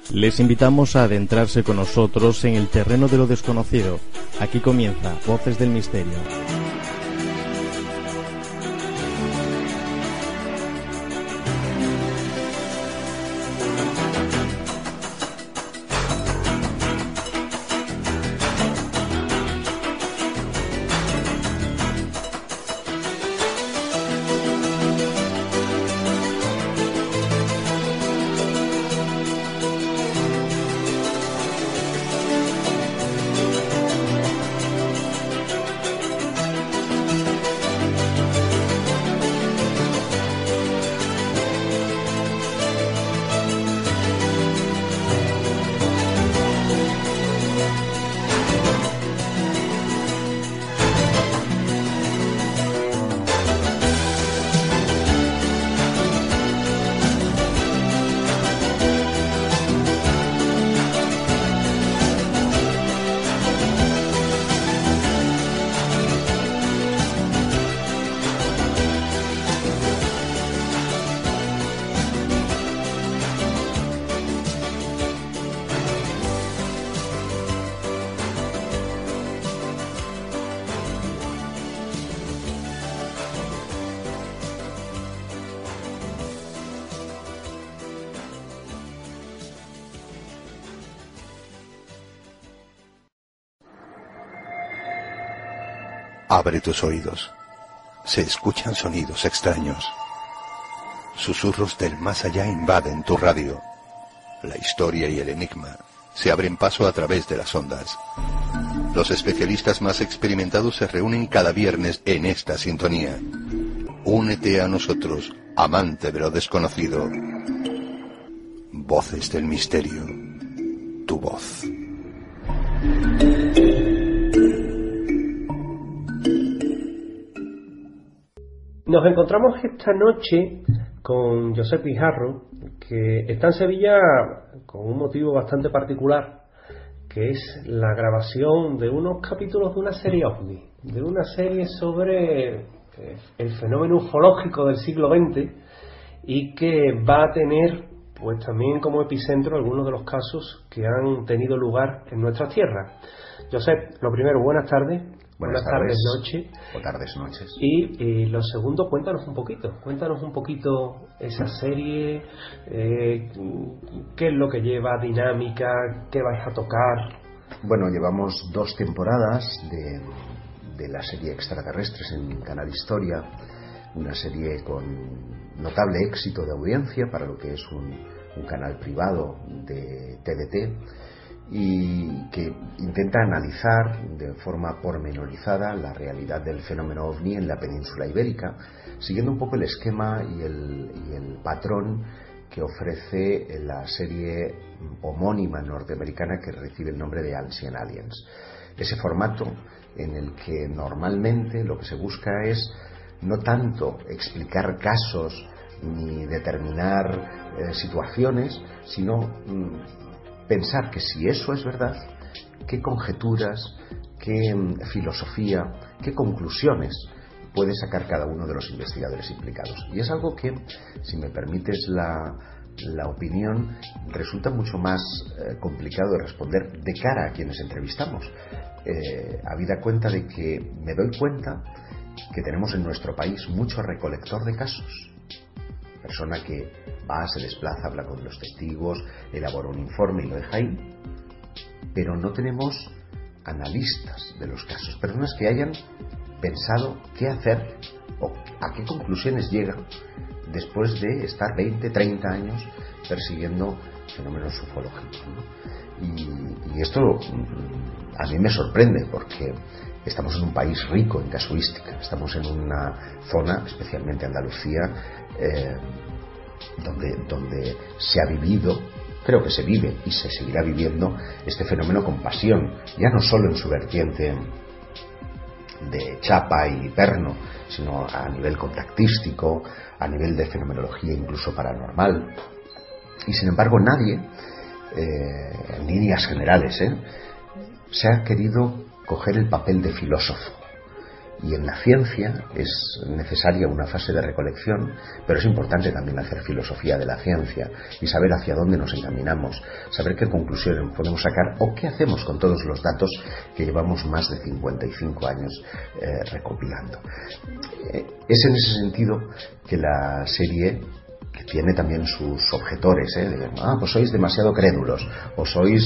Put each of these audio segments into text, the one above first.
Les invitamos a adentrarse con nosotros en el terreno de lo desconocido. Aquí comienza Voces del Misterio. Abre tus oídos. Se escuchan sonidos extraños. Susurros del más allá invaden tu radio. La historia y el enigma se abren paso a través de las ondas. Los especialistas más experimentados se reúnen cada viernes en esta sintonía. Únete a nosotros, amante de lo desconocido. Voces del Misterio. Tu voz. Nos encontramos esta noche con Josep Guijarro, que está en Sevilla con un motivo bastante particular, que es la grabación de unos capítulos de una serie OVNI, de una serie sobre el fenómeno ufológico del siglo XX, y que va a tener pues también como epicentro algunos de los casos que han tenido lugar en nuestras tierras. Josep, lo primero, buenas tardes. Buenas tardes, noche. O tardes, noches. Y lo segundo, cuéntanos un poquito esa serie, qué es lo que lleva, dinámica, qué vais a tocar. Bueno, llevamos 2 temporadas de la serie Extraterrestres en Canal Historia, una serie con notable éxito de audiencia para lo que es un canal privado de TDT, y que intenta analizar de forma pormenorizada la realidad del fenómeno OVNI en la península ibérica, siguiendo un poco el esquema y el patrón que ofrece la serie homónima norteamericana que recibe el nombre de Ancient Aliens. Ese formato en el que normalmente lo que se busca es no tanto explicar casos ni determinar situaciones, sino pensar que si eso es verdad, qué conjeturas, qué filosofía, qué conclusiones puede sacar cada uno de los investigadores implicados. Y es algo que, si me permites la opinión, resulta mucho más complicado de responder de cara a quienes entrevistamos, habida cuenta de que me doy cuenta que tenemos en nuestro país mucho recolector de casos. Persona que va, se desplaza, habla con los testigos, elabora un informe y lo deja ahí, pero no tenemos analistas de los casos, personas que hayan pensado qué hacer o a qué conclusiones llegan después de estar 20, 30 años persiguiendo fenómenos ufológicos, ¿no? Y esto a mí me sorprende porque estamos en un país rico en casuística, estamos en una zona, especialmente Andalucía, donde se ha vivido, creo que se vive y se seguirá viviendo este fenómeno con pasión, ya no solo en su vertiente de chapa y perno, sino a nivel contactístico, a nivel de fenomenología incluso paranormal. Y sin embargo nadie, en líneas generales, se ha querido coger el papel de filósofo Y en la ciencia es necesaria una fase de recolección, pero es importante también hacer filosofía de la ciencia y saber hacia dónde nos encaminamos, saber qué conclusiones podemos sacar o qué hacemos con todos los datos que llevamos más de 55 años recopilando. Es en ese sentido que la serie, que tiene también sus objetores, pues sois demasiado crédulos, o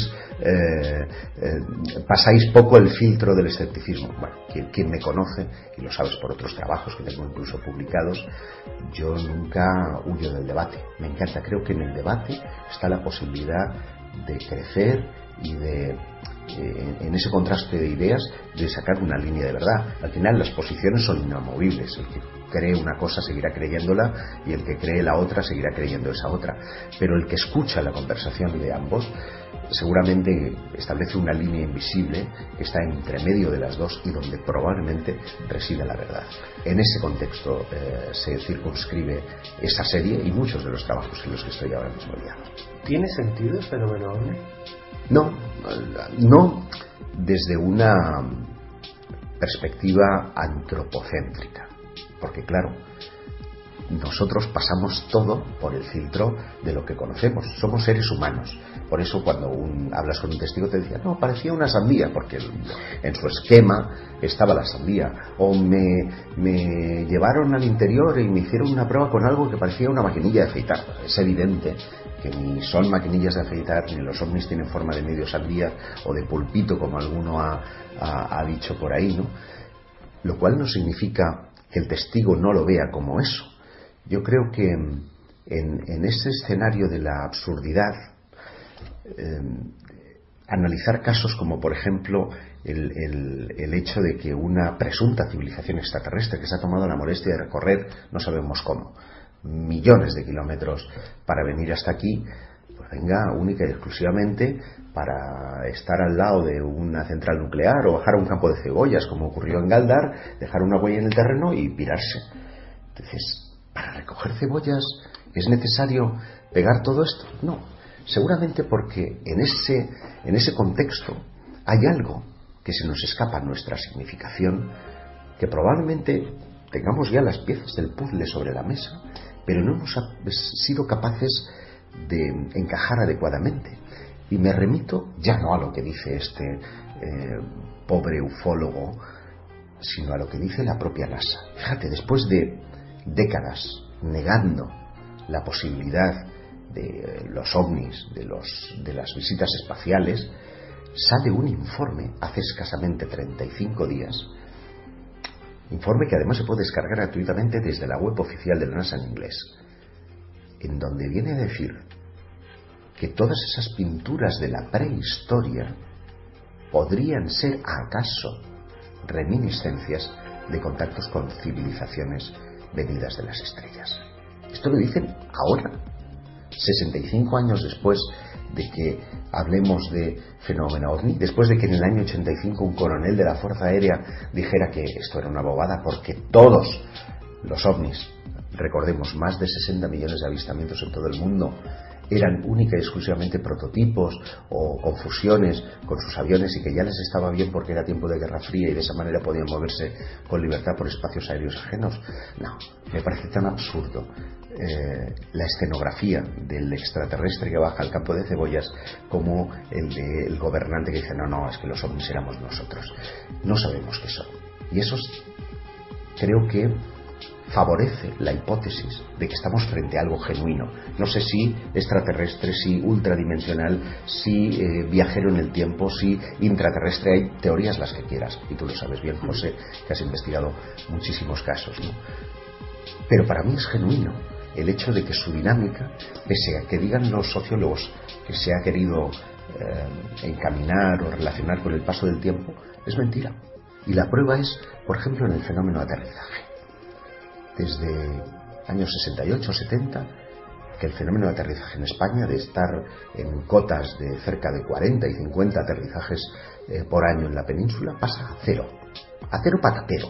pasáis poco el filtro del escepticismo. Bueno, quien me conoce, y lo sabes por otros trabajos que tengo incluso publicados, yo nunca huyo del debate. Me encanta, creo que en el debate está la posibilidad de crecer y de, en ese contraste de ideas, de sacar una línea de verdad. Al final las posiciones son inamovibles. El que cree una cosa seguirá creyéndola y el que cree la otra seguirá creyendo esa otra. Pero el que escucha la conversación de ambos seguramente establece una línea invisible que está entre medio de las dos y donde probablemente reside la verdad. En ese contexto se circunscribe esa serie y muchos de los trabajos en los que estoy ahora mismo liado. ¿Tiene sentido el fenómeno OVNI? No desde una perspectiva antropocéntrica, porque claro, nosotros pasamos todo por el filtro de lo que conocemos, somos seres humanos. Por eso cuando hablas con un testigo te decía, no, parecía una sandía, porque en su esquema estaba la sandía. O me llevaron al interior y me hicieron una prueba con algo que parecía una maquinilla de afeitar. Es evidente que ni son maquinillas de afeitar, ni los ovnis tienen forma de medio sandía o de pulpito, como alguno ha dicho por ahí, ¿no? Lo cual no significa que el testigo no lo vea como eso. Yo creo que en ese escenario de la absurdidad, analizar casos como por ejemplo el hecho de que una presunta civilización extraterrestre que se ha tomado la molestia de recorrer, no sabemos cómo, millones de kilómetros para venir hasta aquí, pues venga única y exclusivamente para estar al lado de una central nuclear o bajar a un campo de cebollas, como ocurrió en Galdar, dejar una huella en el terreno y pirarse. Entonces, ¿para recoger cebollas es necesario pegar todo esto? No, seguramente porque en ese contexto hay algo que se nos escapa a nuestra significación, que probablemente tengamos ya las piezas del puzzle sobre la mesa, pero no hemos sido capaces de encajar adecuadamente. Y me remito ya no a lo que dice este pobre ufólogo, sino a lo que dice la propia NASA. Fíjate, después de décadas negando la posibilidad de los ovnis, de las visitas espaciales, sale un informe hace escasamente 35 días, informe que además se puede descargar gratuitamente desde la web oficial de la NASA en inglés, en donde viene a decir que todas esas pinturas de la prehistoria podrían ser acaso reminiscencias de contactos con civilizaciones venidas de las estrellas. Esto lo dicen ahora, 65 años después de que hablemos de fenómeno OVNI, después de que en el año 85 un coronel de la Fuerza Aérea dijera que esto era una bobada porque todos los OVNIs, recordemos, más de 60 millones de avistamientos en todo el mundo, eran única y exclusivamente prototipos o confusiones con sus aviones y que ya les estaba bien porque era tiempo de Guerra Fría y de esa manera podían moverse con libertad por espacios aéreos ajenos. No, me parece tan absurdo la escenografía del extraterrestre que baja al campo de cebollas como el del gobernante que dice no, es que los ovnis éramos nosotros. No sabemos qué son. Y eso creo que favorece la hipótesis de que estamos frente a algo genuino. No sé si extraterrestre, si ultradimensional, si viajero en el tiempo, si intraterrestre. Hay teorías las que quieras, y tú lo sabes bien, José, que has investigado muchísimos casos, ¿no? Pero para mí es genuino el hecho de que su dinámica, pese a que digan los sociólogos que se ha querido encaminar o relacionar con el paso del tiempo, es mentira. Y la prueba es, por ejemplo, en el fenómeno de aterrizaje. Desde años 68 70, que el fenómeno de aterrizaje en España, de estar en cotas de cerca de 40 y 50 aterrizajes por año en la península, pasa a cero patatero.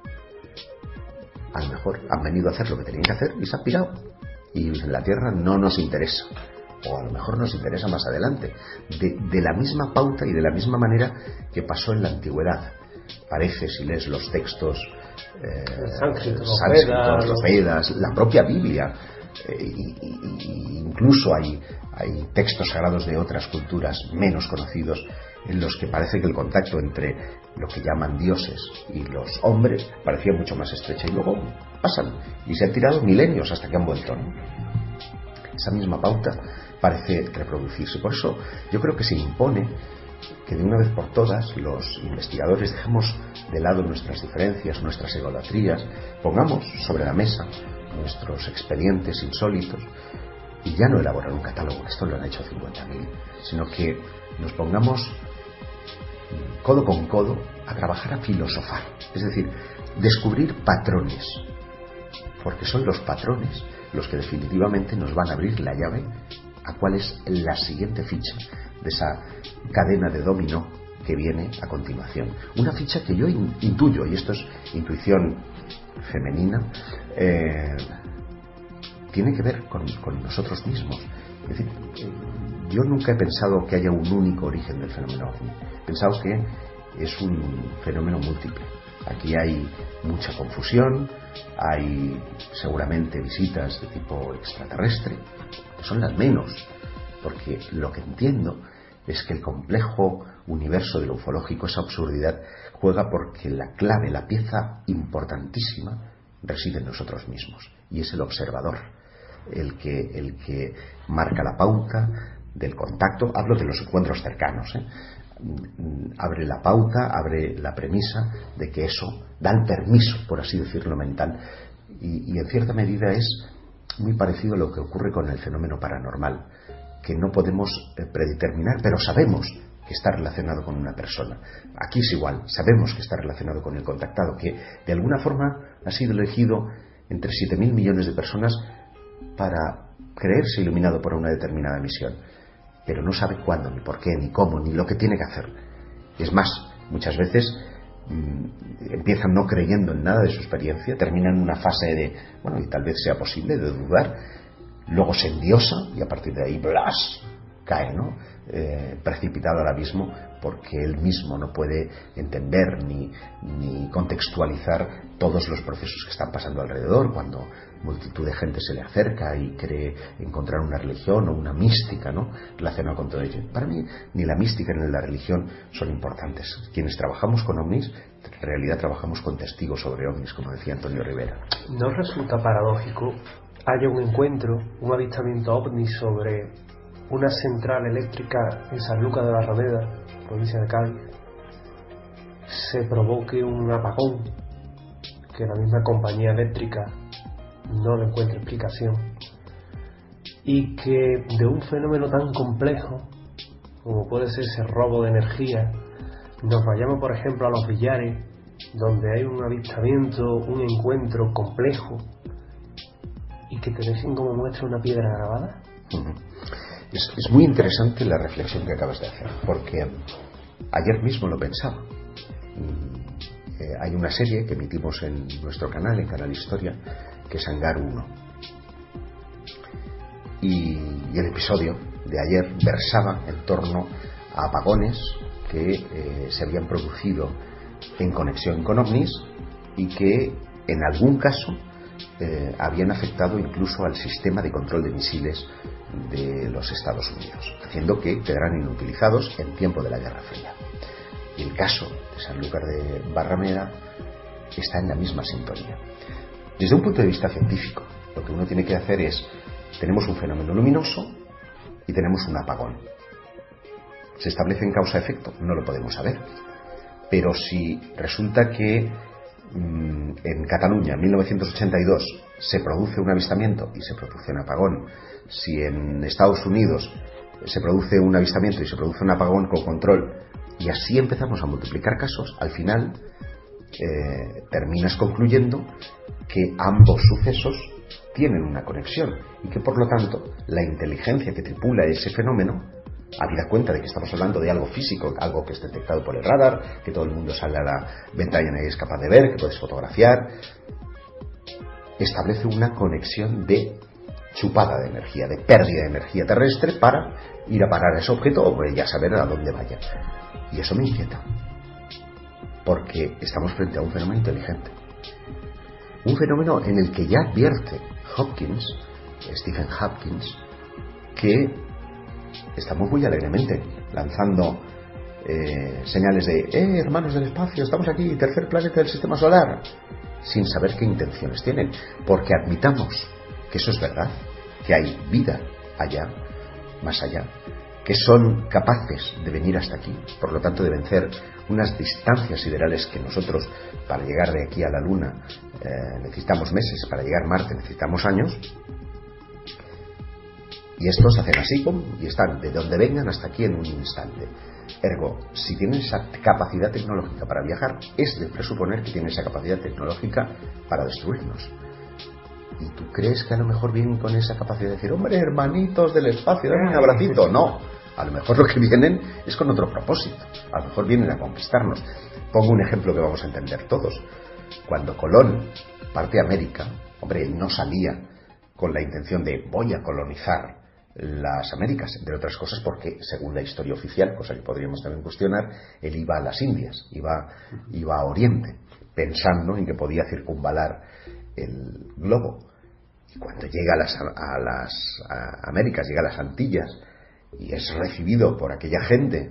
A lo mejor han venido a hacer lo que tenían que hacer y se han pirado, y en la Tierra no nos interesa, o a lo mejor nos interesa más adelante, de la misma pauta y de la misma manera que pasó en la antigüedad. Parece, si lees los textos sánscrito, los Vedas, la propia Biblia, incluso hay textos sagrados de otras culturas menos conocidos en los que parece que el contacto entre lo que llaman dioses y los hombres parecía mucho más estrecha, y luego pasan y se han tirado milenios hasta que han vuelto, ¿no? Esa misma pauta parece reproducirse. Por eso yo creo que se impone que de una vez por todas los investigadores dejemos de lado nuestras diferencias, nuestras egolatrías, pongamos sobre la mesa nuestros expedientes insólitos y ya no elaborar un catálogo, esto lo han hecho 50.000, sino que nos pongamos codo con codo a trabajar, a filosofar, es decir, descubrir patrones, porque son los patrones los que definitivamente nos van a abrir la llave a cuál es la siguiente ficha de esa cadena de dominó que viene a continuación. Una ficha que yo intuyo, y esto es intuición femenina, tiene que ver con nosotros mismos. Es decir, yo nunca he pensado que haya un único origen del fenómeno ovni. He pensado que es un fenómeno múltiple. Aquí hay mucha confusión, hay seguramente visitas de tipo extraterrestre, que son las menos, porque lo que entiendo es que el complejo universo de lo ufológico, esa absurdidad, juega porque la clave, la pieza importantísima, reside en nosotros mismos, y es el observador, el que marca la pauta del contacto. Hablo de los encuentros cercanos, abre la pauta, abre la premisa de que eso da el permiso, por así decirlo, mental, y en cierta medida es muy parecido a lo que ocurre con el fenómeno paranormal, que no podemos predeterminar, pero sabemos que está relacionado con una persona. Aquí es igual, sabemos que está relacionado con el contactado, que de alguna forma ha sido elegido entre 7.000 millones de personas para creerse iluminado por una determinada misión, pero no sabe cuándo, ni por qué, ni cómo, ni lo que tiene que hacer. Es más, muchas veces empiezan no creyendo en nada de su experiencia, terminan en una fase de, bueno, y tal vez sea posible, de dudar, luego se endiosa y a partir de ahí, ¡blas!, cae, ¿no? Precipitado al abismo, porque él mismo no puede entender ni contextualizar todos los procesos que están pasando alrededor, cuando multitud de gente se le acerca y cree encontrar una religión o una mística, ¿no?, relacionada con todo ello. Para mí, ni la mística ni la religión son importantes. Quienes trabajamos con ovnis, en realidad trabajamos con testigos sobre ovnis, como decía Antonio Rivera. ¿No resulta paradójico haya un encuentro, un avistamiento ovni sobre una central eléctrica en Sanlúcar de Barrameda, provincia de Cádiz, se provoque un apagón, que la misma compañía eléctrica no le encuentre explicación, y que de un fenómeno tan complejo como puede ser ese robo de energía nos vayamos, por ejemplo, a Los Villares, donde hay un avistamiento, un encuentro complejo, y que te dejen como muestra una piedra grabada? Es muy interesante la reflexión que acabas de hacer, porque ayer mismo lo pensaba. Hay una serie que emitimos en nuestro canal, en Canal Historia, que es Hangar 1. Y el episodio de ayer versaba en torno a apagones que se habían producido en conexión con ovnis y que en algún caso habían afectado incluso al sistema de control de misiles de los Estados Unidos, haciendo que quedaran inutilizados en tiempo de la Guerra Fría. Y el caso de Sanlúcar de Barrameda está en la misma sintonía. Desde un punto de vista científico, lo que uno tiene que hacer es: tenemos un fenómeno luminoso y tenemos un apagón. ¿Se establece en causa-efecto? No lo podemos saber. Pero si resulta que en Cataluña, en 1982, se produce un avistamiento y se produce un apagón, si en Estados Unidos se produce un avistamiento y se produce un apagón con control, y así empezamos a multiplicar casos, al final terminas concluyendo que ambos sucesos tienen una conexión y que por lo tanto la inteligencia que tripula ese fenómeno, habida cuenta de que estamos hablando de algo físico, algo que es detectado por el radar, que todo el mundo sale a la ventana y es capaz de ver, que puedes fotografiar, establece una conexión de chupada de energía, de pérdida de energía terrestre para ir a parar a ese objeto o ya saber a dónde vaya. Y eso me inquieta. porque estamos frente a un fenómeno inteligente. Un fenómeno en el que ya advierte Stephen Hopkins, que estamos muy alegremente lanzando señales de hermanos del espacio, estamos aquí, tercer planeta del sistema solar, sin saber qué intenciones tienen, porque admitamos que eso es verdad, que hay vida allá, más allá, que son capaces de venir hasta aquí, por lo tanto de vencer unas distancias siderales que nosotros, para llegar de aquí a la Luna, necesitamos meses, para llegar a Marte necesitamos años, y estos hacen así, y están de donde vengan hasta aquí en un instante. Ergo, si tienen esa capacidad tecnológica para viajar, es de presuponer que tienen esa capacidad tecnológica para destruirnos. ¿Y tú crees que a lo mejor vienen con esa capacidad de decir, hombre, hermanitos del espacio, dame un abracito? No, a lo mejor lo que vienen es con otro propósito. A lo mejor vienen a conquistarnos. Pongo un ejemplo que vamos a entender todos. Cuando Colón parte a América, hombre, él no salía con la intención de voy a colonizar las Américas, entre otras cosas porque, según la historia oficial, cosa que podríamos también cuestionar, él iba a las Indias, iba a Oriente, pensando en que podía circunvalar el globo. Y cuando llega a las Américas, llega a las Antillas, y es recibido por aquella gente,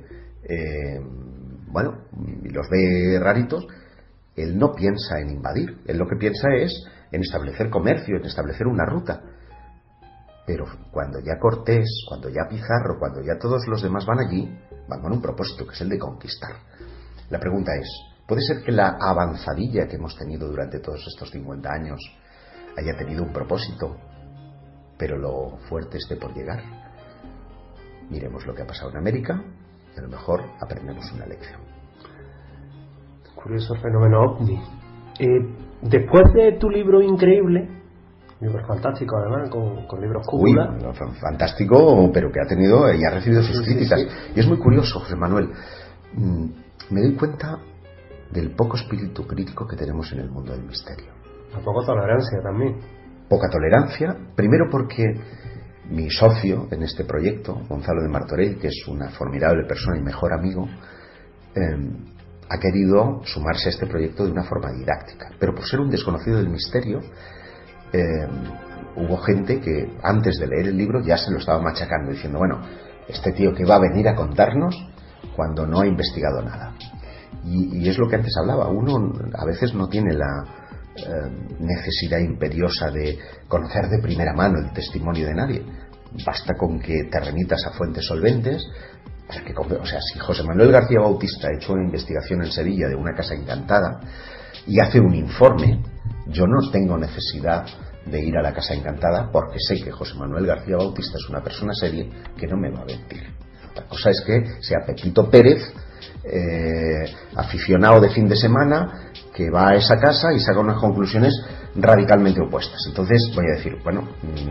y los ve raritos, él no piensa en invadir, él lo que piensa es en establecer comercio, en establecer una ruta. Pero cuando ya Cortés, cuando ya Pizarro, cuando ya todos los demás van allí, van con un propósito, que es el de conquistar. La pregunta es, ¿puede ser que la avanzadilla que hemos tenido durante todos estos 50 años haya tenido un propósito, pero lo fuerte esté por llegar? Miremos lo que ha pasado en América y a lo mejor aprendemos una lección. Curioso fenómeno ovni. Después de tu libro increíble, libro fantástico además, con libros cúpula. Fantástico, pero que ha tenido y ha recibido sus críticas. Sí. Y es muy curioso, José Manuel. Me doy cuenta del poco espíritu crítico que tenemos en el mundo del misterio. La poca tolerancia también. Poca tolerancia, primero porque mi socio en este proyecto, Gonzalo de Martorell, que es una formidable persona y mejor amigo, ha querido sumarse a este proyecto de una forma didáctica. Pero por ser un desconocido del misterio, hubo gente que antes de leer el libro ya se lo estaba machacando, diciendo, bueno, este tío que va a venir a contarnos cuando no ha investigado nada. Y es lo que antes hablaba, uno a veces no tiene la necesidad imperiosa de conocer de primera mano el testimonio de nadie. Basta con que te remitas a fuentes solventes para que, o sea, si José Manuel García Bautista ha hecho una investigación en Sevilla de una casa encantada y hace un informe, yo no tengo necesidad de ir a la casa encantada porque sé que José Manuel García Bautista es una persona seria que no me va a mentir. Otra cosa es que sea Pepito Pérez, aficionado de fin de semana, que va a esa casa y saca unas conclusiones radicalmente opuestas. Entonces voy a decir, bueno,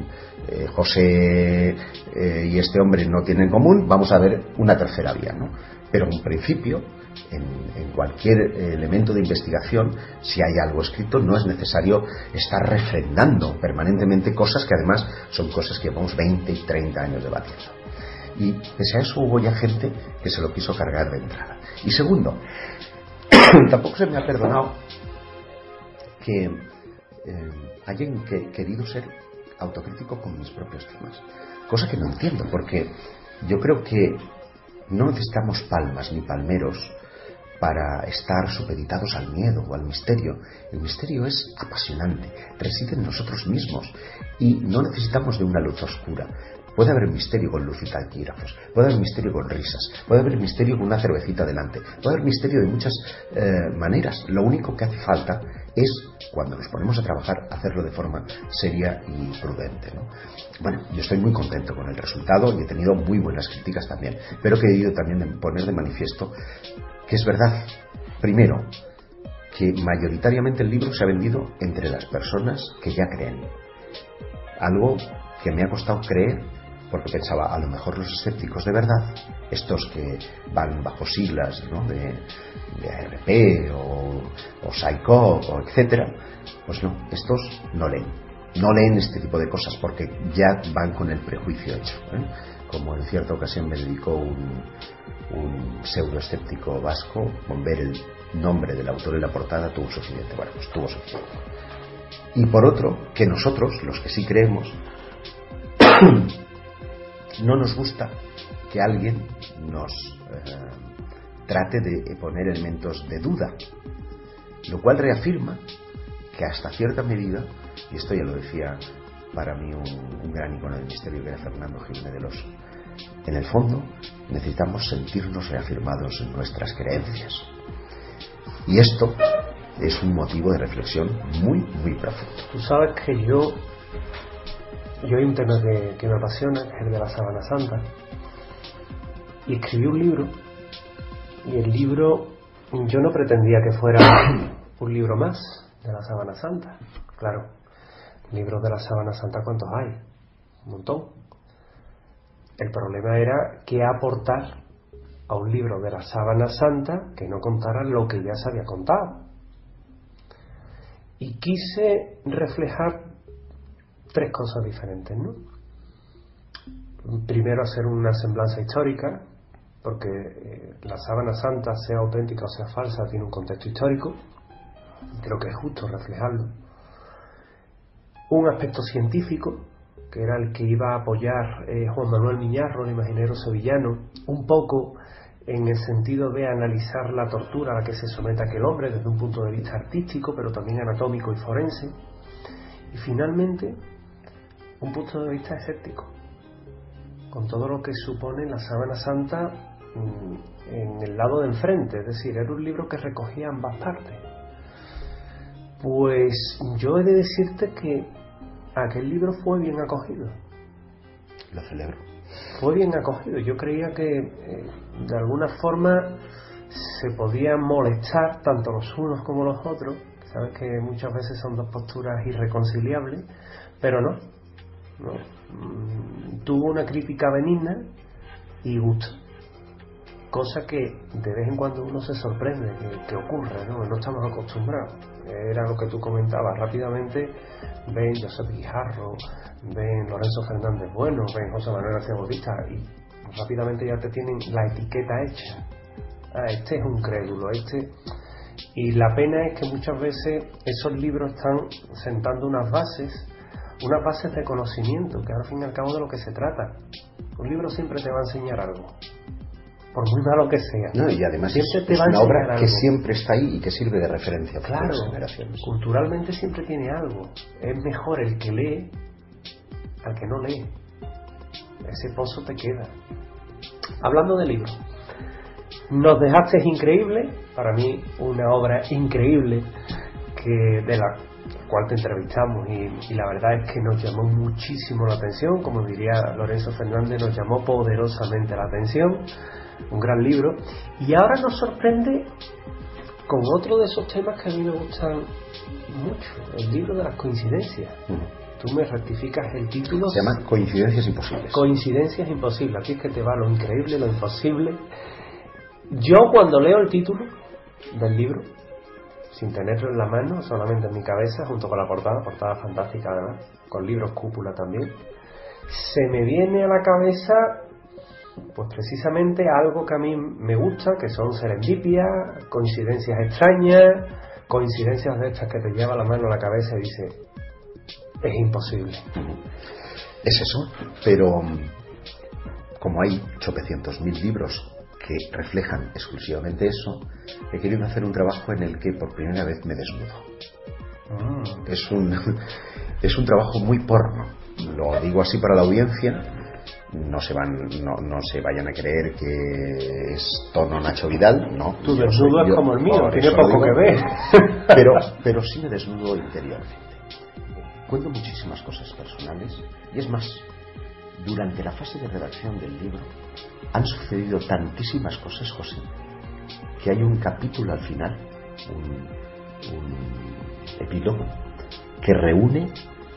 José y este hombre no tienen en común, vamos a ver una tercera vía, ¿no? Pero en principio, en cualquier elemento de investigación, si hay algo escrito, no es necesario estar refrendando permanentemente cosas que además son cosas que llevamos 20 y 30 años debatiendo. Y pese a eso hubo ya gente que se lo quiso cargar de entrada. Y segundo, tampoco se me ha perdonado que hayan querido ser autocrítico con mis propios temas, cosa que no entiendo, porque yo creo que no necesitamos palmas ni palmeros para estar supeditados al miedo o al misterio. El misterio es apasionante, reside en nosotros mismos y no necesitamos de una luz oscura. Puede haber misterio con luz y taquígrafos, puede haber misterio con risas, puede haber misterio con una cervecita delante, puede haber misterio de muchas maneras. Lo único que hace falta es, cuando nos ponemos a trabajar, hacerlo de forma seria y prudente, ¿no? Bueno, yo estoy muy contento con el resultado y he tenido muy buenas críticas también, pero he querido también poner de manifiesto que es verdad, primero, que mayoritariamente el libro se ha vendido entre las personas que ya creen, algo que me ha costado creer, porque pensaba, a lo mejor los escépticos de verdad, estos que van bajo siglas, ¿no?, de ARP o Psycho o etcétera, pues no, estos no leen este tipo de cosas porque ya van con el prejuicio hecho, ¿eh? Como en cierta ocasión me dedicó un pseudoescéptico vasco, Bomber nombre del autor en la portada tuvo suficiente. Bueno, pues tuvo suficiente. Y por otro, que nosotros, los que sí creemos, no nos gusta que alguien nos trate de poner elementos de duda, lo cual reafirma que hasta cierta medida, y esto ya lo decía para mí un gran icono del misterio que era Fernando Jiménez del Oso, en el fondo necesitamos sentirnos reafirmados en nuestras creencias, y esto es un motivo de reflexión muy, muy profundo. Tú sabes que yo hay un tema que me apasiona, que es el de la Sábana Santa, y escribí un libro, y el libro yo no pretendía que fuera un libro más de la Sábana Santa. Claro, libros de la Sábana Santa, ¿cuántos hay? Un montón. El problema era qué aportar a un libro de la Sábana Santa que no contara lo que ya se había contado. Y quise reflejar tres cosas diferentes, ¿no? Primero, hacer una semblanza histórica, porque la Sábana Santa, sea auténtica o sea falsa, tiene un contexto histórico. Creo que es justo reflejarlo. Un aspecto científico, que era el que iba a apoyar Juan Manuel Miñarro, el imaginero sevillano, un poco en el sentido de analizar la tortura a la que se somete aquel hombre desde un punto de vista artístico, pero también anatómico y forense. Y finalmente, un punto de vista escéptico, con todo lo que supone la Sábana Santa en el lado de enfrente. Es decir, era un libro que recogía ambas partes. Pues yo he de decirte que aquel libro fue bien acogido. Lo celebro. Fue bien acogido. Yo creía que de alguna forma se podían molestar tanto los unos como los otros. Sabes que muchas veces son dos posturas irreconciliables, pero no. Tuvo una crítica benigna y gusto, cosa que de vez en cuando uno se sorprende que ocurre, ¿no? No estamos acostumbrados. Era lo que tú comentabas rápidamente. Ven Josep Guijarro, ven Lorenzo Fernández Bueno, ven José Manuel García Bautista, y rápidamente ya te tienen la etiqueta hecha. Este es un crédulo, y la pena es que muchas veces esos libros están sentando unas bases de conocimiento, que al fin y al cabo de lo que se trata. Un libro siempre te va a enseñar algo, por muy malo que sea. No, y además es una obra que siempre está ahí y que sirve de referencia para las generaciones. Culturalmente siempre tiene algo. Es mejor el que lee al que no lee. Ese pozo te queda. Hablando de libros, Nos dejaste increíble, para mí una obra increíble de la cual te entrevistamos, y la verdad es que nos llamó muchísimo la atención. Como diría Lorenzo Fernández, nos llamó poderosamente la atención. Un gran libro, y ahora nos sorprende con otro de esos temas que a mí me gustan mucho, el libro de las coincidencias. Tú me rectificas el título. Se llama Coincidencias Imposibles. Coincidencias Imposibles. Aquí es que te va lo increíble, lo imposible. Yo, cuando leo el título del libro, sin tenerlo en la mano, solamente en mi cabeza, junto con la portada fantástica además, con libros cúpula también, se me viene a la cabeza pues precisamente algo que a mí me gusta, que son serendipias, coincidencias extrañas, coincidencias de estas que te lleva la mano a la cabeza y dice, es imposible. Es eso, pero como hay 800.000 libros que reflejan exclusivamente eso, he querido hacer un trabajo en el que por primera vez me desnudo. Es un trabajo muy porno, lo digo así para la audiencia. No se vayan a creer que es tono Nacho Vidal, no. Tu desnudo es como el mío, tiene poco que ver. Pero sí me desnudo interiormente. Cuento muchísimas cosas personales, y es más, durante la fase de redacción del libro han sucedido tantísimas cosas, José, que hay un capítulo al final, un epílogo, que reúne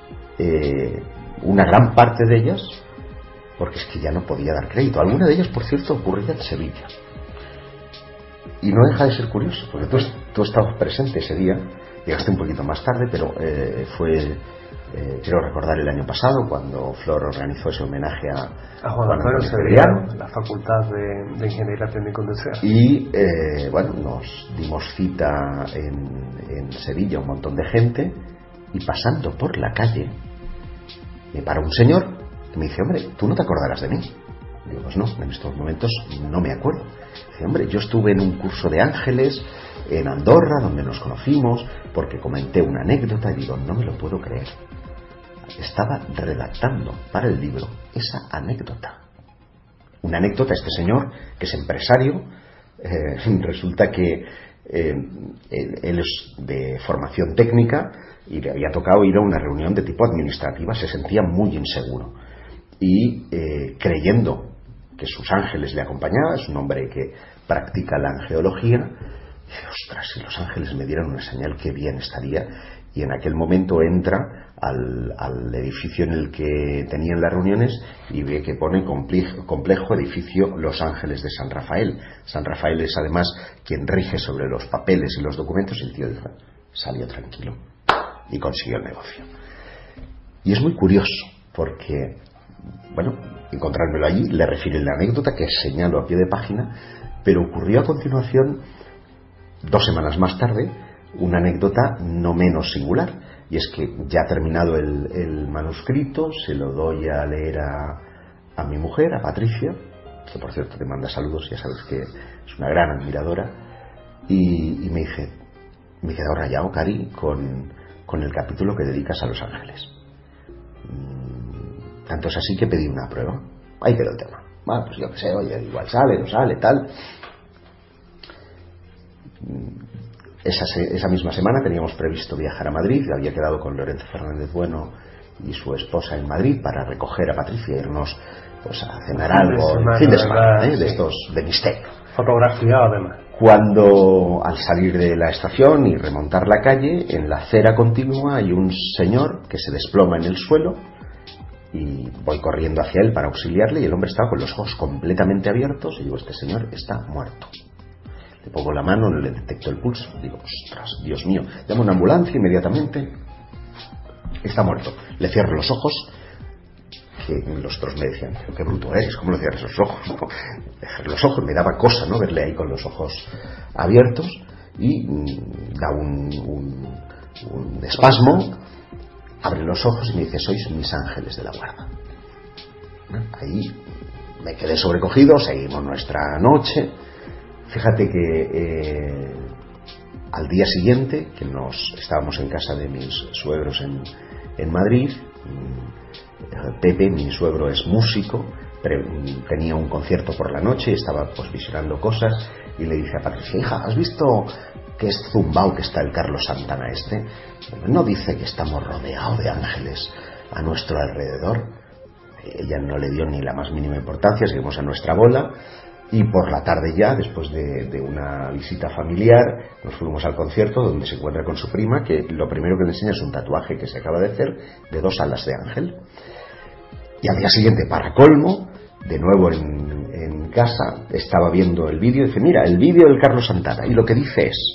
una gran parte de ellas, porque es que ya no podía dar crédito. Alguna de ellas, por cierto, ocurrida en Sevilla. Y no deja de ser curioso, porque tú estabas presente ese día, Llegaste un poquito más tarde, pero fue, quiero recordar, el año pasado, cuando Flor organizó ese homenaje a Juan Antonio Severiano, la Facultad de Ingeniería Técnico Industrial. Y bueno, nos dimos cita en Sevilla, un montón de gente, y pasando por la calle me para un señor y me dice: hombre, ¿tú no te acordarás de mí? Digo, pues no, en estos momentos no me acuerdo. Dice: hombre, yo estuve en un curso de ángeles en Andorra, donde nos conocimos, porque comenté una anécdota. Y digo, no me lo puedo creer. Estaba redactando para el libro esa anécdota. Una anécdota, este señor, que es empresario, resulta que él es de formación técnica y le había tocado ir a una reunión de tipo administrativa, se sentía muy inseguro. Y creyendo que sus ángeles le acompañaban, es un hombre que practica la angeología, dice: ostras, si los ángeles me dieran una señal, qué bien estaría. Y en aquel momento entra al edificio en el que tenían las reuniones y ve que pone complejo edificio Los Ángeles de San Rafael. San Rafael es además quien rige sobre los papeles y los documentos, y el tío dijo, salió tranquilo y consiguió el negocio. Y es muy curioso porque, bueno, encontrármelo allí, le refiere la anécdota que señalo a pie de página, pero ocurrió a continuación, 2 semanas más tarde, una anécdota no menos singular, y es que ya terminado el manuscrito, se lo doy a leer a mi mujer, a Patricia, que por cierto te manda saludos, ya sabes que es una gran admiradora, y me dice: me he quedado rayado, Cari, con el capítulo que dedicas a los ángeles. Tanto es así que pedí una prueba. Ahí quedó el tema. Bueno, pues yo qué sé, oye, igual sale, no sale, tal. Esa misma semana teníamos previsto viajar a Madrid. Había quedado con Lorenzo Fernández Bueno y su esposa en Madrid para recoger a Patricia e irnos pues a cenar algo, fin de semana, de estos de misterio. Fotografiado además. Cuando al salir de la estación y remontar la calle, en la acera continua hay un señor que se desploma en el suelo, y voy corriendo hacia él para auxiliarle, y el hombre estaba con los ojos completamente abiertos, y digo: este señor está muerto. Le pongo la mano, le detecto el pulso, digo: ostras, Dios mío, llamo a una ambulancia inmediatamente, está muerto. Le cierro los ojos, que los otros me decían: qué bruto eres, ¿cómo le cierras los ojos? ¿No? Cerré los ojos, me daba cosa, ¿no?, verle ahí con los ojos abiertos, y da un espasmo, abre los ojos y me dice: sois mis ángeles de la guarda. Ahí me quedé sobrecogido, seguimos nuestra noche. Fíjate que al día siguiente, que estábamos en casa de mis suegros en Madrid, Pepe, mi suegro, es músico, tenía un concierto por la noche, estaba pues visionando cosas, y le dice a Patricia: hija, ¿has visto que es zumbao que está el Carlos Santana este? ¿No dice que estamos rodeados de ángeles a nuestro alrededor? Ella no le dio ni la más mínima importancia, seguimos a nuestra bola. Y por la tarde ya, después de una visita familiar, nos fuimos al concierto, donde se encuentra con su prima, que lo primero que le enseña es un tatuaje que se acaba de hacer de 2 alas de ángel. Y al día siguiente, para colmo, de nuevo en casa, estaba viendo el vídeo y dice: mira, el vídeo del Carlos Santana, y lo que dice es: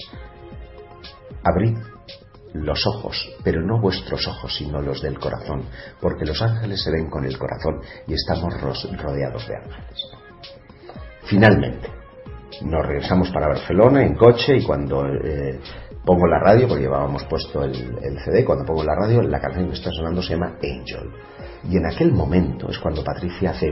abrid los ojos, pero no vuestros ojos, sino los del corazón, porque los ángeles se ven con el corazón y estamos rodeados de ángeles. Finalmente nos regresamos para Barcelona en coche, y cuando pongo la radio, porque llevábamos puesto el CD, cuando pongo la radio, la canción que está sonando se llama Angel, y en aquel momento es cuando Patricia hace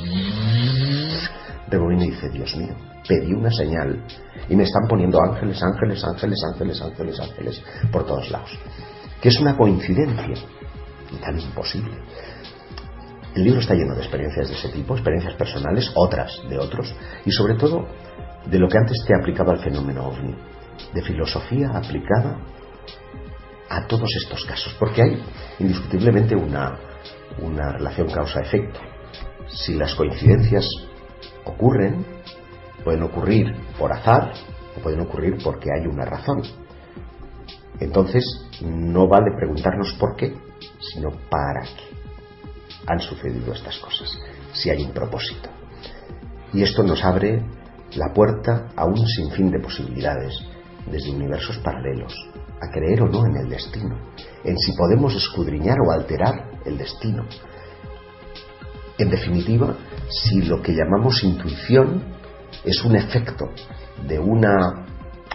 rebobina y dice: Dios mío, pedí una señal y me están poniendo ángeles, ángeles, ángeles, ángeles, ángeles, ángeles por todos lados. Que es una coincidencia y tan imposible. El libro está lleno de experiencias de ese tipo, experiencias personales, otras de otros, y sobre todo de lo que antes te aplicaba al fenómeno OVNI, de filosofía aplicada a todos estos casos, porque hay indiscutiblemente una relación causa-efecto. Si las coincidencias ocurren, pueden ocurrir por azar o pueden ocurrir porque hay una razón. Entonces no vale preguntarnos por qué, sino para qué han sucedido estas cosas, si hay un propósito. Y esto nos abre la puerta a un sinfín de posibilidades, desde universos paralelos, a creer o no en el destino, en si podemos escudriñar o alterar el destino. En definitiva, si lo que llamamos intuición es un efecto de una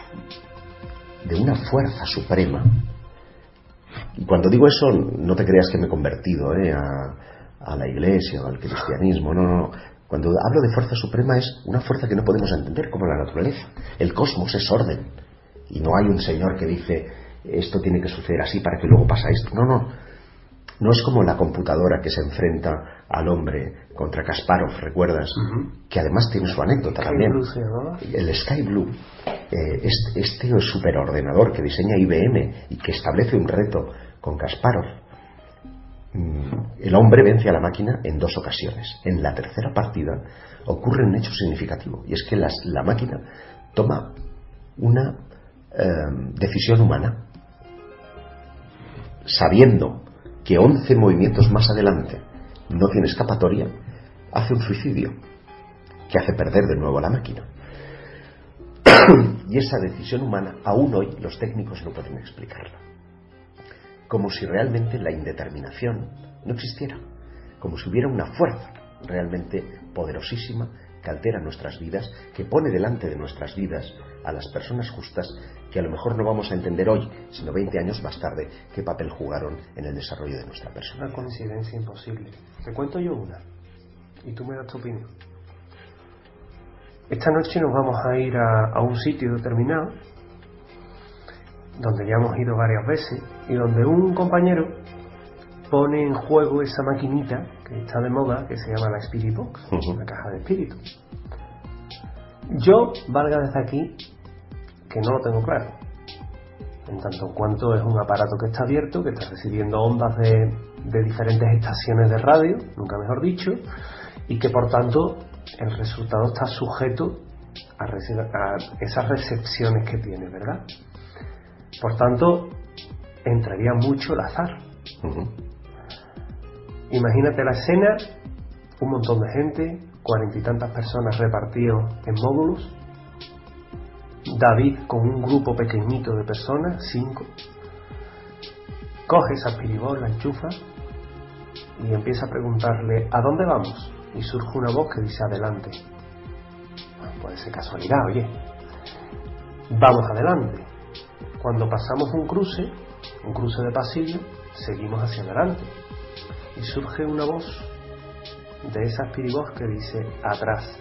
fuerza suprema. Y cuando digo eso, no te creas que me he convertido a la iglesia o al cristianismo, no. Cuando hablo de fuerza suprema es una fuerza que no podemos entender, como la naturaleza. El cosmos es orden, y no hay un señor que dice esto tiene que suceder así para que luego pasa esto. No es como la computadora que se enfrenta al hombre contra Kasparov, ¿recuerdas? Que además tiene su anécdota también. El Sky Blue, este superordenador que diseña IBM y que establece un reto con Kasparov, el hombre vence a la máquina en 2 ocasiones. En la tercera partida ocurre un hecho significativo, y es que la máquina toma una decisión humana, sabiendo que 11 movimientos más adelante no tiene escapatoria, hace un suicidio que hace perder de nuevo a la máquina. Y esa decisión humana, aún hoy los técnicos no pueden explicarla. Como si realmente la indeterminación no existiera, como si hubiera una fuerza realmente poderosísima que altera nuestras vidas, que pone delante de nuestras vidas a las personas justas, que a lo mejor no vamos a entender hoy, sino 20 años más tarde, qué papel jugaron en el desarrollo de nuestra persona. Una coincidencia imposible. Te cuento yo una, y tú me das tu opinión. Esta noche nos vamos a ir a un sitio determinado, donde ya hemos ido varias veces, y donde un compañero pone en juego esa maquinita que está de moda, que se llama la Spirit Box, la caja de espíritu. Yo, valga desde aquí, que no lo tengo claro, en tanto en cuanto es un aparato que está abierto, que está recibiendo ondas de diferentes estaciones de radio, nunca mejor dicho, y que por tanto el resultado está sujeto a esas recepciones que tiene, ¿verdad? Por tanto, entraría mucho el azar. Imagínate la escena, un montón de gente, 40 y tantas personas repartidos en módulos, David con un grupo pequeñito de personas, 5, coge esa piribol, la enchufa y empieza a preguntarle ¿a dónde vamos? Y surge una voz que dice adelante. Puede ser casualidad, oye. Vamos adelante. Cuando pasamos un cruce de pasillo, seguimos hacia adelante y surge una voz de esa espirivoz que dice atrás.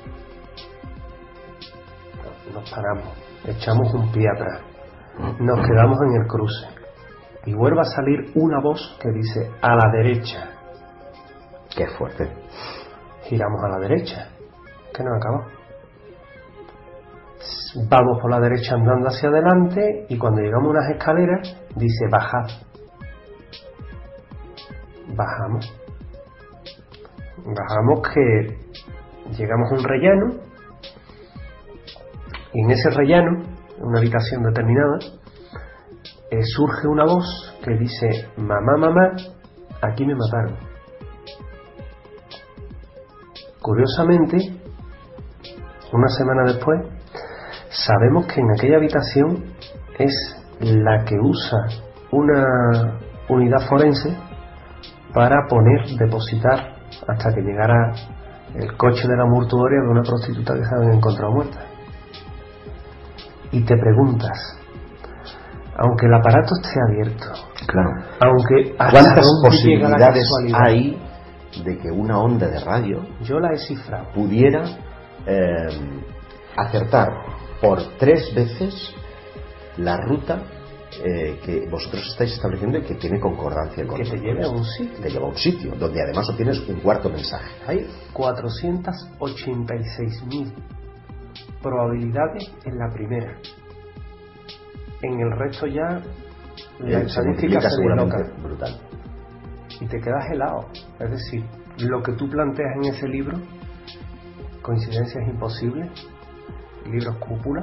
Nos paramos, echamos un pie atrás, nos quedamos en el cruce y vuelve a salir una voz que dice a la derecha. Qué fuerte. Giramos a la derecha, que no acabó. Vamos por la derecha andando hacia adelante y cuando llegamos a unas escaleras dice bajad. Bajamos que llegamos a un rellano y en ese rellano, en una habitación determinada, surge una voz que dice mamá, aquí me mataron. Curiosamente, una semana después, sabemos que en aquella habitación es la que usa una unidad forense para depositar hasta que llegara el coche de la mortuoria de una prostituta que se habían encontrado muerta. Y te preguntas, aunque el aparato esté abierto, claro, aunque ¿cuántas posibilidades hay de que una onda de radio, yo la he cifrado, pudiera acertar por 3 veces la ruta que vosotros estáis estableciendo y que tiene concordancia con que te lleve a un sitio? Te lleva a un sitio donde además obtienes un cuarto mensaje. Hay 486.000 probabilidades en la primera. En el resto ya la estadística se desloca. Brutal. Y te quedas helado. Es decir, lo que tú planteas en ese libro, coincidencias imposibles, libros cúpula,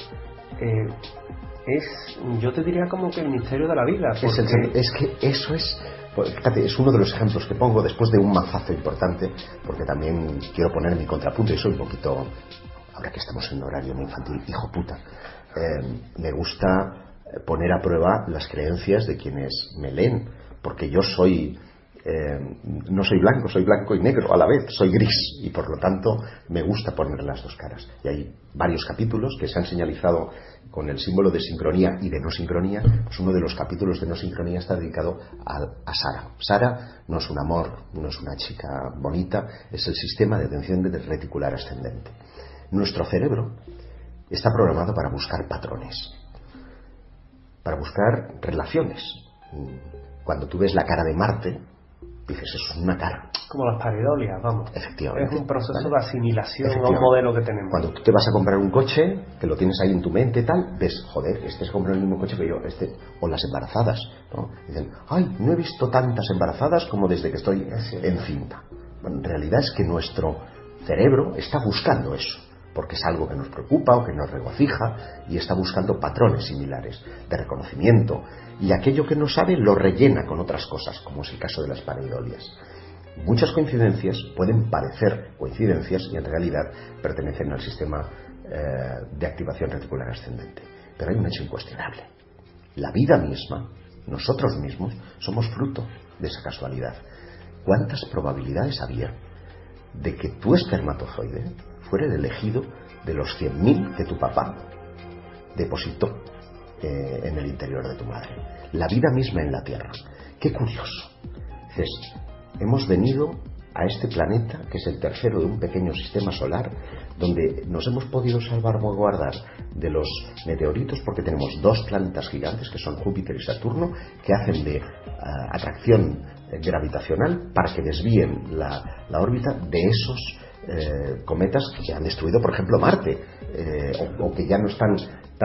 yo te diría como que el misterio de la vida. Es que eso es, fíjate, es uno de los ejemplos que pongo después de un mazazo importante, porque también quiero poner mi contrapunto y soy un poquito, ahora que estamos en un horario muy infantil, hijo puta, me gusta poner a prueba las creencias de quienes me leen, porque yo no soy blanco y negro a la vez, soy gris, y por lo tanto me gusta poner las dos caras. Y hay varios capítulos que se han señalizado con el símbolo de sincronía y de no sincronía. Pues uno de los capítulos de no sincronía está dedicado a Sara. Sara no es un amor, no es una chica bonita, es el sistema de atención del reticular ascendente. Nuestro cerebro está programado para buscar patrones, para buscar relaciones. Cuando tú ves la cara de Marte, dices, eso es una cara. Como las pareidolias, vamos. Efectivamente. Es un proceso, ¿vale?, de asimilación a un Efectivamente. modelo que tenemos. Cuando tú te vas a comprar un coche, que lo tienes ahí en tu mente y tal, ves, joder, este se compró el mismo coche que yo, o las embarazadas, ¿no? Dicen, ay, no he visto tantas embarazadas como desde que estoy encinta. Bueno, en realidad es que nuestro cerebro está buscando eso, porque es algo que nos preocupa o que nos regocija, y está buscando patrones similares de reconocimiento, y aquello que no sabe lo rellena con otras cosas, como es el caso de las pareidolias. Muchas coincidencias pueden parecer coincidencias y en realidad pertenecen al sistema de activación reticular ascendente, pero hay un hecho incuestionable: la vida misma, nosotros mismos, somos fruto de esa casualidad. ¿Cuántas probabilidades había de que tu espermatozoide fuera el elegido de los 100.000 que tu papá depositó en el interior de tu madre? La vida misma en la Tierra. Qué curioso. Dices, hemos venido a este planeta, que es el tercero de un pequeño sistema solar, donde nos hemos podido salvaguardar de los meteoritos porque tenemos dos planetas gigantes, que son Júpiter y Saturno, que hacen de atracción gravitacional para que desvíen la órbita de esos cometas que han destruido, por ejemplo, Marte, o que ya no están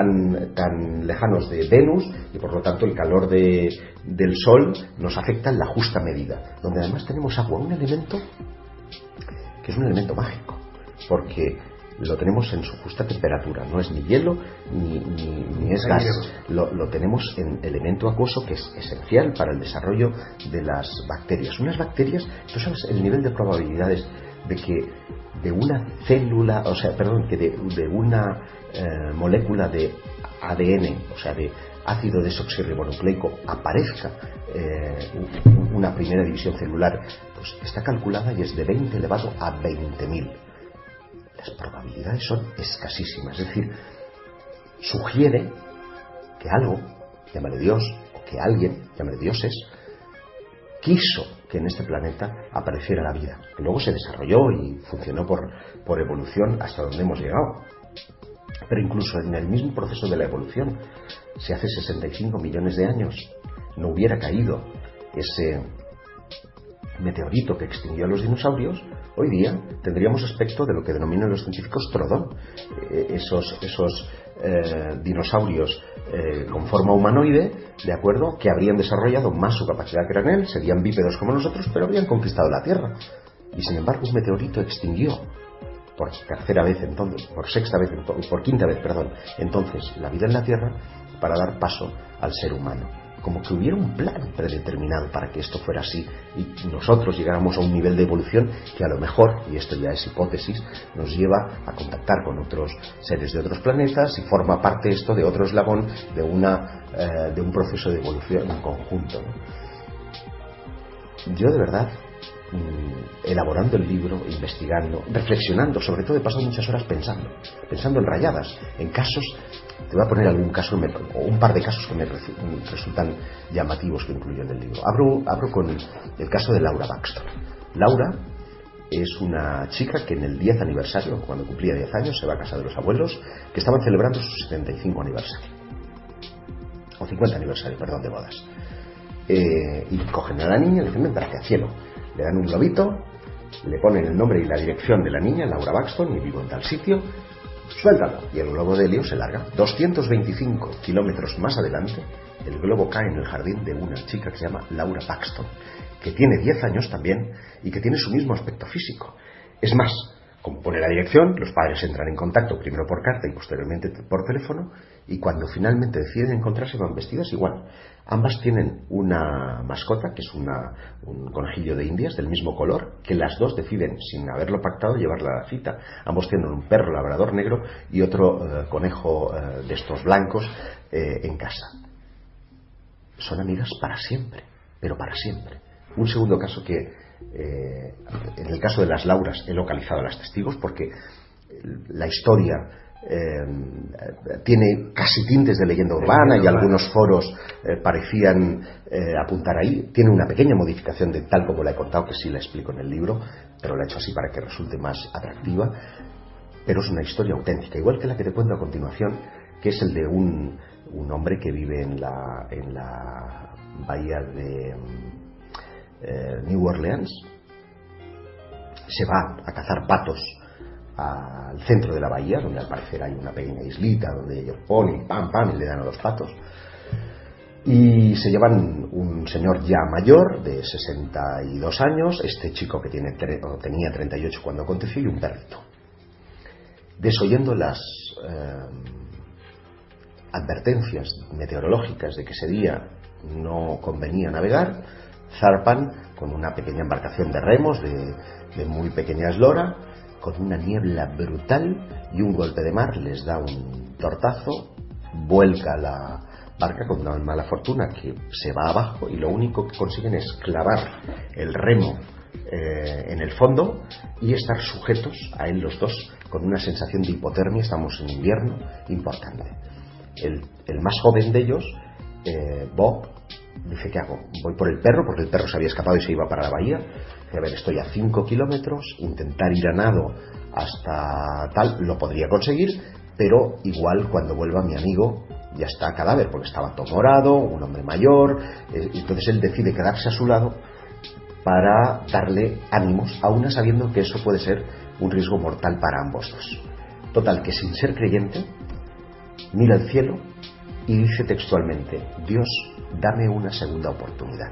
tan lejanos de Venus, y por lo tanto el calor del Sol nos afecta en la justa medida, donde además tenemos agua, un elemento que es un elemento mágico, porque lo tenemos en su justa temperatura, no es ni hielo ni es gas, lo tenemos en elemento acuoso, que es esencial para el desarrollo de las bacterias. Unas bacterias, tú sabes el nivel de probabilidades de que de una célula, que de una molécula de ADN, o sea, de ácido desoxirribonucleico, aparezca una primera división celular, pues está calculada y es de 20 elevado a 20.000. Las probabilidades son escasísimas, es decir, sugiere que algo, llámale Dios, o que alguien, llámale dioses, quiso que en este planeta apareciera la vida, que luego se desarrolló y funcionó por evolución hasta donde hemos llegado. Pero incluso en el mismo proceso de la evolución, si hace 65 millones de años no hubiera caído ese meteorito que extinguió a los dinosaurios, hoy día tendríamos aspecto de lo que denominan los científicos trodón. Esos dinosaurios con forma humanoide, ¿de acuerdo?, que habrían desarrollado más su capacidad craneal, serían bípedos como nosotros, pero habrían conquistado la Tierra. Y sin embargo un meteorito extinguió por quinta vez, entonces la vida en la Tierra, para dar paso al ser humano. Como que hubiera un plan predeterminado para que esto fuera así y nosotros llegáramos a un nivel de evolución que a lo mejor, y esto ya es hipótesis, nos lleva a contactar con otros seres de otros planetas y forma parte esto de otro eslabón de un proceso de evolución en conjunto, ¿no? Yo de verdad, elaborando el libro, investigando, reflexionando, sobre todo he pasado muchas horas pensando en rayadas, en casos. Te voy a poner algún caso o un par de casos que me resultan llamativos que incluyo en el libro. Abro con el caso de Laura Baxter. Laura es una chica que en el 10 aniversario, cuando cumplía 10 años, se va a casa de los abuelos, que estaban celebrando su 75 aniversario. O 50 aniversario, perdón, de bodas. Y cogen a la niña y le dicen, ven para que al cielo. Le dan un globito, le ponen el nombre y la dirección de la niña, Laura Baxton, y vivo en tal sitio. Suéltalo. Y el globo de helio se larga. 225 kilómetros más adelante, el globo cae en el jardín de una chica que se llama Laura Baxton, que tiene 10 años también y que tiene su mismo aspecto físico. Es más, compone la dirección, los padres entran en contacto primero por carta y posteriormente por teléfono, y cuando finalmente deciden encontrarse van vestidas igual. Ambas tienen una mascota, que es un conejillo de Indias del mismo color, que las dos deciden, sin haberlo pactado, llevarla a la cita. Ambos tienen un perro labrador negro y otro conejo de estos blancos en casa. Son amigas para siempre, pero para siempre. Un segundo caso que, en el caso de las Lauras, he localizado a las testigos porque la historia tiene casi tintes de leyenda urbana y algunos foros parecían apuntar ahí. Tiene una pequeña modificación de tal como la he contado, que sí la explico en el libro, pero la he hecho así para que resulte más atractiva. Pero es una historia auténtica, igual que la que te cuento a continuación, que es el de un hombre que vive en la bahía de New Orleans. Se va a cazar patos al centro de la bahía, donde al parecer hay una pequeña islita donde ellos ponen y le dan a los patos, y se llevan un señor ya mayor de 62 años, este chico que tenía 38 cuando aconteció, y un perrito. Desoyendo las advertencias meteorológicas de que ese día no convenía navegar, zarpan con una pequeña embarcación de remos de muy pequeña eslora, con una niebla brutal, y un golpe de mar les da un tortazo, vuelca la barca con una mala fortuna que se va abajo, y lo único que consiguen es clavar el remo en el fondo y estar sujetos a él los dos, con una sensación de hipotermia. Estamos en invierno importante. El más joven de ellos, Bob, dice: ¿qué hago? Voy por el perro, porque el perro se había escapado y se iba para la bahía. Dice: a ver, estoy a 5 kilómetros, intentar ir a nado hasta tal, lo podría conseguir, pero igual cuando vuelva mi amigo ya está cadáver, porque estaba todo morado, un hombre mayor. Entonces él decide quedarse a su lado para darle ánimos, aún sabiendo que eso puede ser un riesgo mortal para ambos dos. Total, que sin ser creyente, mira al cielo y dice textualmente: Dios, dame una segunda oportunidad.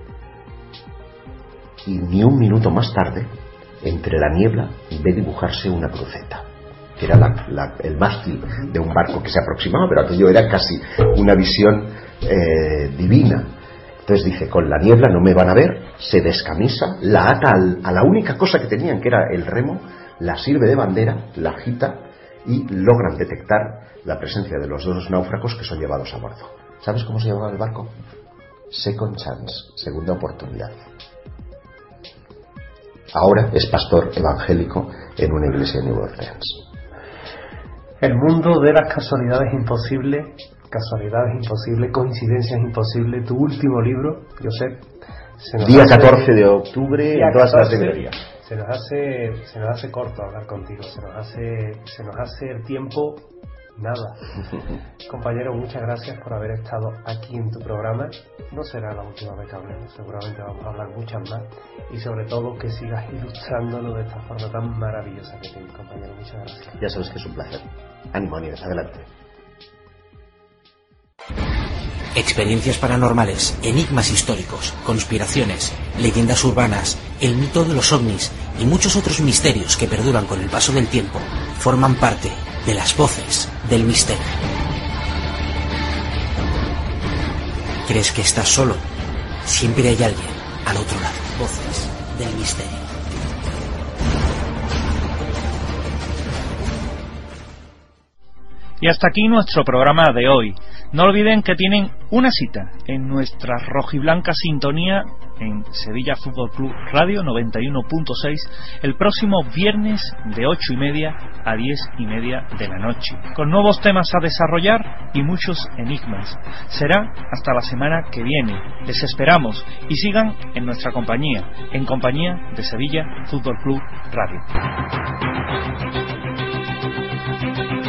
Y ni un minuto más tarde, entre la niebla, ve dibujarse una cruceta, que era el mástil de un barco que se aproximaba, pero aquello era casi una visión divina. Entonces dice: con la niebla no me van a ver. Se descamisa, la ata a la única cosa que tenían, que era el remo, la sirve de bandera, la agita, y logran detectar la presencia de los dos náufragos, que son llevados a bordo. ¿Sabes cómo se llamaba el barco? Second Chance, segunda oportunidad. Ahora es pastor evangélico en una iglesia de New Orleans. El mundo de las casualidades imposibles, coincidencias imposibles. Tu último libro, Josep, día 14 de octubre en todas las librerías. Se nos hace corto hablar contigo, se nos hace el tiempo nada. Compañero, muchas gracias por haber estado aquí en tu programa. No será la última vez que hablemos, seguramente vamos a hablar muchas más, y sobre todo que sigas ilustrándolo de esta forma tan maravillosa que tienes, compañero. Muchas gracias. Ya sabes que es un placer. Ánimo, Nieves, adelante. Experiencias paranormales, enigmas históricos, conspiraciones, leyendas urbanas, el mito de los ovnis y muchos otros misterios que perduran con el paso del tiempo forman parte de las voces del misterio. ¿Crees que estás solo? Siempre hay alguien al otro lado. Voces del misterio. Y hasta aquí nuestro programa de hoy. No olviden que tienen una cita en nuestra rojiblanca sintonía en Sevilla Fútbol Club Radio 91.6 el próximo viernes de 8:30 a 10:30 de la noche, con nuevos temas a desarrollar y muchos enigmas. Será hasta la semana que viene. Les esperamos y sigan en nuestra compañía, en compañía de Sevilla Fútbol Club Radio.